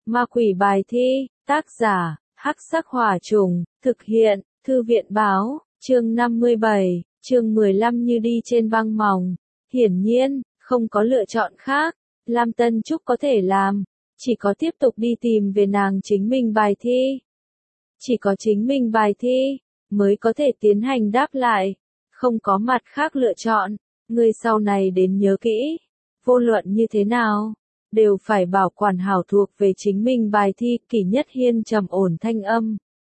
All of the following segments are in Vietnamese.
Ma quỷ bài thi, tác giả, Hắc Sắc Hỏa Trùng, thực hiện, Thư viện báo, chương 57, chương 15 như đi trên băng mỏng. Hiển nhiên, không có lựa chọn khác, Lam Tân Trúc có thể làm, chỉ có tiếp tục đi tìm về nàng chính mình bài thi. Chỉ có chính mình bài thi, mới có thể tiến hành đáp lại, không có mặt khác lựa chọn, người sau này đến nhớ kỹ, vô luận như thế nào, đều phải bảo quản hảo thuộc về chính mình bài thi. Kỷ Nhất Hiên trầm ổn thanh âm,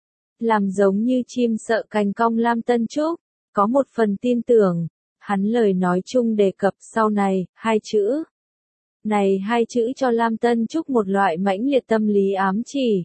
làm giống như chim sợ cành cong. Lam Tân Trúc có một phần tin tưởng, hắn lời nói chung đề cập sau này, hai chữ. Này hai chữ cho Lam Tân Trúc một loại mãnh liệt tâm lý ám chỉ.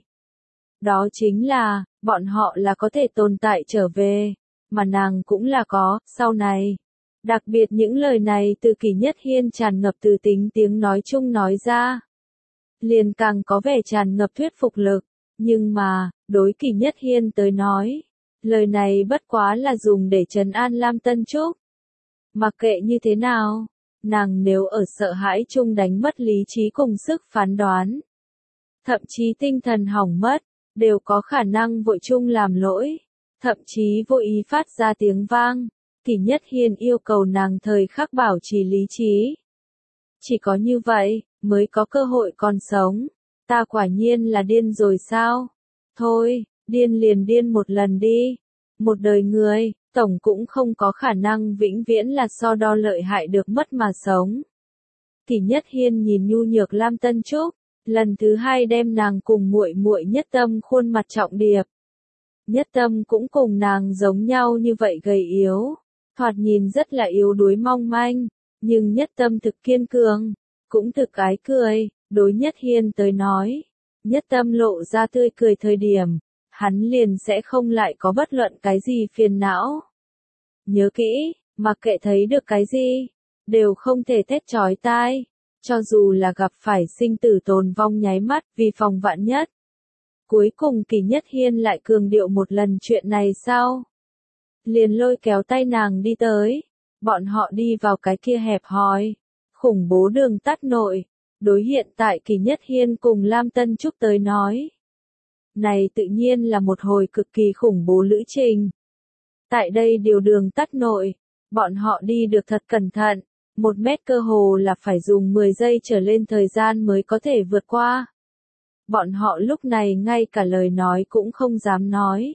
Đó chính là, bọn họ là có thể tồn tại trở về, mà nàng cũng là có, sau này. Đặc biệt những lời này từ Kỷ Nhất Hiên tràn ngập từ tính tiếng nói chung nói ra, liền càng có vẻ tràn ngập thuyết phục lực, nhưng mà, đối Kỷ Nhất Hiên tới nói, lời này bất quá là dùng để trấn an Lam Tân Trúc. Mặc kệ như thế nào, nàng nếu ở sợ hãi chung đánh mất lý trí cùng sức phán đoán, thậm chí tinh thần hỏng mất, đều có khả năng vội chung làm lỗi, thậm chí vô ý phát ra tiếng vang. Kỷ Nhất Hiên yêu cầu nàng thời khắc bảo trì lý trí. Chỉ có như vậy, mới có cơ hội còn sống. Ta quả nhiên là điên rồi sao? Thôi, điên liền điên một lần đi. Một đời người, tổng cũng không có khả năng vĩnh viễn là so đo lợi hại được mất mà sống. Kỷ Nhất Hiên nhìn nhu nhược Lam Tân Trúc, lần thứ hai đem nàng cùng muội muội Nhất Tâm khuôn mặt trọng điệp. Nhất Tâm cũng cùng nàng giống nhau như vậy gầy yếu, thoạt nhìn rất là yếu đuối mong manh, nhưng Nhất Tâm thực kiên cường, cũng thực ái cười. Đối Nhất Hiên tới nói, Nhất Tâm lộ ra tươi cười thời điểm, hắn liền sẽ không lại có bất luận cái gì phiền não. Nhớ kỹ, mặc kệ thấy được cái gì, đều không thể thét chói tai, cho dù là gặp phải sinh tử tồn vong nháy mắt, vì phòng vạn nhất. Cuối cùng Kỷ Nhất Hiên lại cường điệu một lần chuyện này sau, liền lôi kéo tay nàng đi tới, bọn họ đi vào cái kia hẹp hòi, khủng bố đường tắt nội. Đối hiện tại Kỷ Nhất Hiên cùng Lam Tân Trúc tới nói, này tự nhiên là một hồi cực kỳ khủng bố lữ trình. Tại đây điều đường tắt nội, bọn họ đi được thật cẩn thận, 1 mét cơ hồ là phải dùng 10 giây trở lên thời gian mới có thể vượt qua. Bọn họ lúc này ngay cả lời nói cũng không dám nói,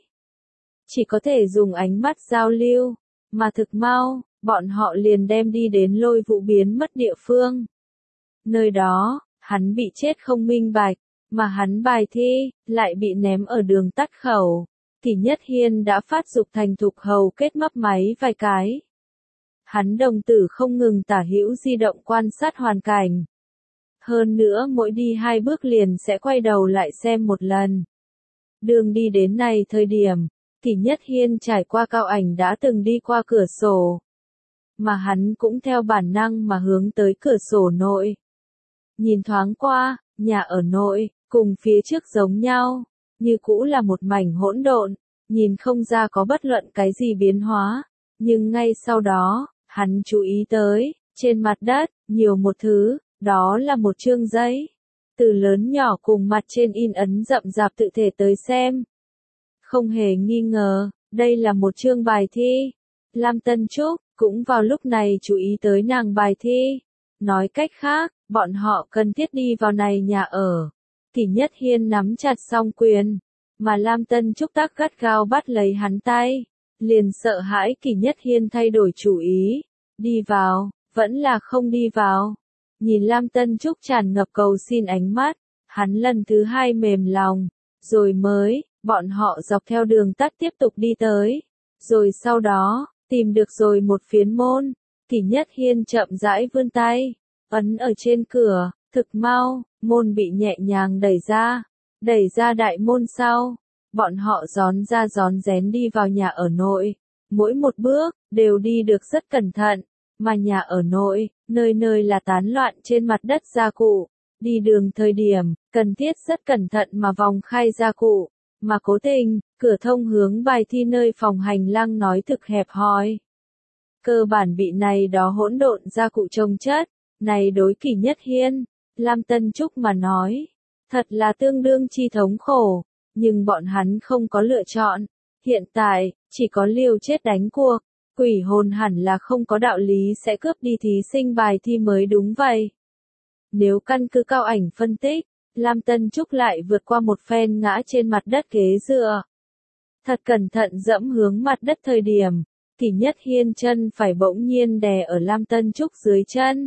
chỉ có thể dùng ánh mắt giao lưu, mà thực mau, bọn họ liền đem đi đến Lôi Vũ biến mất địa phương. Nơi đó, hắn bị chết không minh bạch, mà hắn bài thi, lại bị ném ở đường tắt khẩu. Kỷ Nhất Hiên đã phát dục thành thục hầu kết mấp máy vài cái. Hắn đồng tử không ngừng tả hữu di động quan sát hoàn cảnh. Hơn nữa mỗi đi 2 bước liền sẽ quay đầu lại xem một lần. Đường đi đến này thời điểm, Kỷ Nhất Hiên trải qua cao ảnh đã từng đi qua cửa sổ. Mà hắn cũng theo bản năng mà hướng tới cửa sổ nội. Nhìn thoáng qua, nhà ở nội, cùng phía trước giống nhau, như cũ là một mảnh hỗn độn, nhìn không ra có bất luận cái gì biến hóa. Nhưng ngay sau đó, hắn chú ý tới, trên mặt đất, nhiều một thứ, đó là một chương giấy. Từ lớn nhỏ cùng mặt trên in ấn rậm rạp tự thể tới xem. Không hề nghi ngờ, đây là một chương bài thi. Lam Tân Trúc cũng vào lúc này chú ý tới nàng bài thi. Nói cách khác, bọn họ cần thiết đi vào này nhà ở. Kỷ Nhất Hiên nắm chặt song quyền, mà Lam Tân Trúc tác gắt gao bắt lấy hắn tay, liền sợ hãi Kỷ Nhất Hiên thay đổi chủ ý, đi vào, vẫn là không đi vào. Nhìn Lam Tân Trúc tràn ngập cầu xin ánh mắt, hắn lần thứ hai mềm lòng, rồi mới, bọn họ dọc theo đường tắt tiếp tục đi tới, rồi sau đó, tìm được rồi một phiến môn. Kỷ Nhất Hiên chậm rãi vươn tay, ấn ở trên cửa, thực mau, môn bị nhẹ nhàng đẩy ra đại môn sau, bọn họ rón ra rón rén đi vào nhà ở nội, mỗi một bước, đều đi được rất cẩn thận, mà nhà ở nội, nơi nơi là tán loạn trên mặt đất gia cụ, đi đường thời điểm, cần thiết rất cẩn thận mà vòng khai gia cụ, mà cố tình, cửa thông hướng bài thi nơi phòng hành lang nói thực hẹp hòi. Cơ bản bị này đó hỗn độn gia cụ trông chất, này đối Kỷ Nhất Hiên, Lam Tân Trúc mà nói, Thật là tương đương chi thống khổ, nhưng bọn hắn không có lựa chọn. Hiện tại, chỉ có liều chết đánh cuộc. Quỷ hồn hẳn là không có đạo lý sẽ cướp đi thí sinh bài thi mới đúng vậy. Nếu căn cứ cao ảnh phân tích, Lam Tân Trúc lại vượt qua một phen ngã trên mặt đất ghế dựa. Thật cẩn thận dẫm hướng mặt đất thời điểm, Kỷ Nhất Hiên chân phải bỗng nhiên đè ở Lam Tân Trúc dưới chân.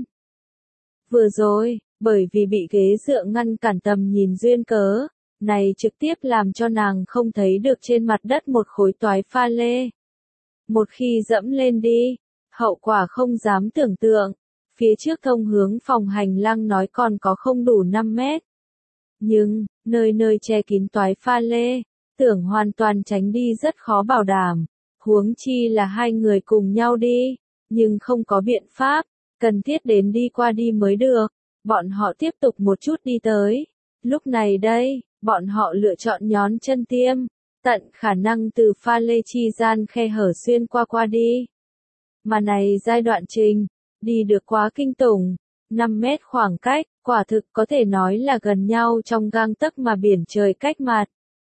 Vừa rồi, bởi vì bị ghế dựa ngăn cản tầm nhìn duyên cớ, này trực tiếp làm cho nàng không thấy được trên mặt đất một khối toái pha lê. Một khi dẫm lên đi, hậu quả không dám tưởng tượng. Phía trước thông hướng phòng hành lang nói còn có không đủ 5 mét. Nhưng, nơi nơi che kín toái pha lê, tưởng hoàn toàn tránh đi rất khó bảo đảm. Huống chi là hai người cùng nhau đi, nhưng không có biện pháp, cần thiết đến đi qua đi mới được. Bọn họ tiếp tục một chút đi tới. Lúc này đây, bọn họ lựa chọn nhón chân tiêm, tận khả năng từ pha lê chi gian khe hở xuyên qua đi. Mà này giai đoạn trình, đi được quá kinh tủng, 5 mét khoảng cách, quả thực có thể nói là gần nhau trong gang tấc mà biển trời cách mặt.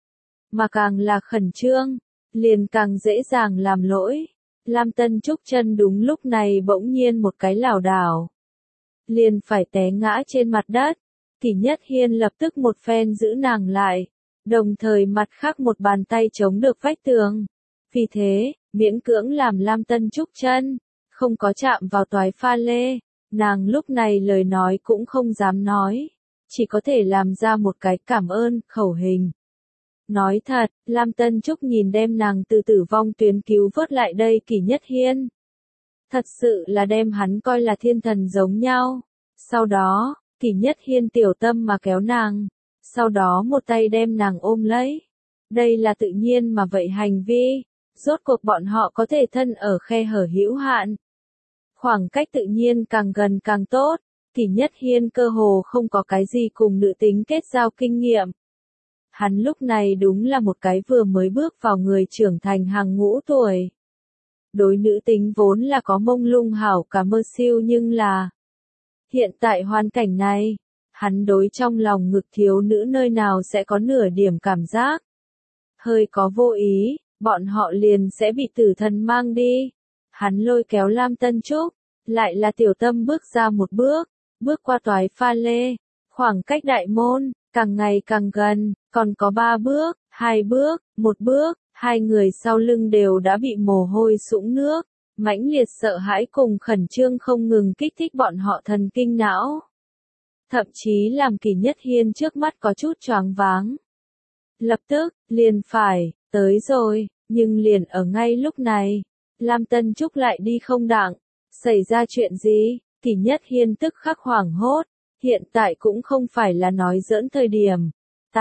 Mà càng là khẩn trương, liền càng dễ dàng làm lỗi. Lam Tân Trúc chân đúng lúc này bỗng nhiên một cái lảo đảo, liền phải té ngã trên mặt đất. Kỷ Nhất Hiên lập tức một phen giữ nàng lại, đồng thời mặt khác một bàn tay chống được vách tường. Vì thế, miễn cưỡng làm Lam Tân Trúc chân không có chạm vào toái pha lê, nàng lúc này lời nói cũng không dám nói, chỉ có thể làm ra một cái cảm ơn khẩu hình. Nói thật, Lam Tân Trúc nhìn đem nàng từ tử vong tuyến cứu vớt lại đây Kỷ Nhất Hiên. Thật sự là đem hắn coi là thiên thần giống nhau. Sau đó, Kỷ Nhất Hiên tiểu tâm mà kéo nàng, sau đó một tay đem nàng ôm lấy. Đây là tự nhiên mà vậy hành vi, rốt cuộc bọn họ có thể thân ở khe hở hữu hạn. Khoảng cách tự nhiên càng gần càng tốt, Kỷ Nhất Hiên cơ hồ không có cái gì cùng nữ tính kết giao kinh nghiệm. Hắn lúc này đúng là một cái vừa mới bước vào người trưởng thành hàng ngũ tuổi. Đối nữ tính vốn là có mông lung hảo cả mơ siêu nhưng là hiện tại hoàn cảnh này, hắn đối trong lòng ngực thiếu nữ nơi nào sẽ có nửa điểm cảm giác. Hơi có vô ý, bọn họ liền sẽ bị tử thần mang đi. Hắn lôi kéo Lam Tân Trúc, lại là tiểu tâm bước ra một bước, bước qua toái pha lê, khoảng cách đại môn, càng ngày càng gần, còn có 3 bước, 2 bước, 1 bước, hai người sau lưng đều đã bị mồ hôi sũng nước. Mãnh liệt sợ hãi cùng khẩn trương không ngừng kích thích bọn họ thần kinh não. Thậm chí làm Kỷ Nhất Hiên trước mắt có chút choáng váng. Lập tức, liền phải, tới rồi, nhưng liền ở ngay lúc này, Lam Tân Trúc lại đi không đặng. Xảy ra chuyện gì? Kỷ Nhất Hiên tức khắc hoảng hốt, hiện tại cũng không phải là nói giỡn thời điểm.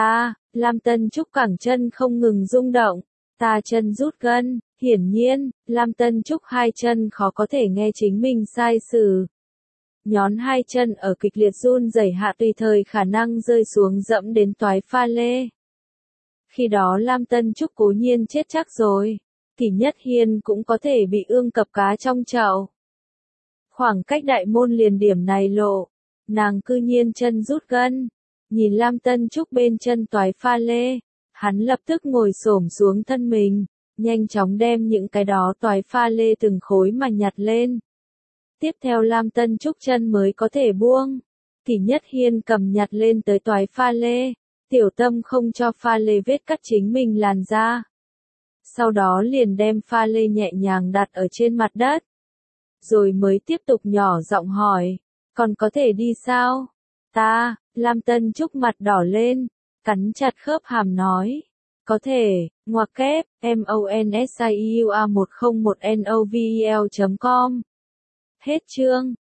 Lam Tân Trúc cẳng chân không ngừng rung động, chân rút gân. Hiển nhiên, Lam Tân Trúc hai chân khó có thể nghe chính mình sai sử. Nhón hai chân ở kịch liệt run rẩy hạ tùy thời khả năng rơi xuống dẫm đến toái pha lê. Khi đó Lam Tân Trúc cố nhiên chết chắc rồi. Kỷ Nhất Hiên cũng có thể bị ương cập cá trong chậu. Khoảng cách đại môn liền điểm này lộ, nàng cư nhiên chân rút gân. Nhìn Lam Tân Trúc bên chân toái pha lê, hắn lập tức ngồi xổm xuống thân mình, nhanh chóng đem những cái đó toái pha lê từng khối mà nhặt lên. Tiếp theo Lam Tân Trúc chân mới có thể buông. Kỷ Nhất Hiên cầm nhặt lên tới toái pha lê, tiểu tâm không cho pha lê vết cắt chính mình làn ra. Sau đó liền đem pha lê nhẹ nhàng đặt ở trên mặt đất. Rồi mới tiếp tục nhỏ giọng hỏi, còn có thể đi sao? Lam Tân Trúc mặt đỏ lên, cắn chặt khớp hàm nói. Có thể, ngoặc kép, MONSIUA101NOVEL.com. Hết chương.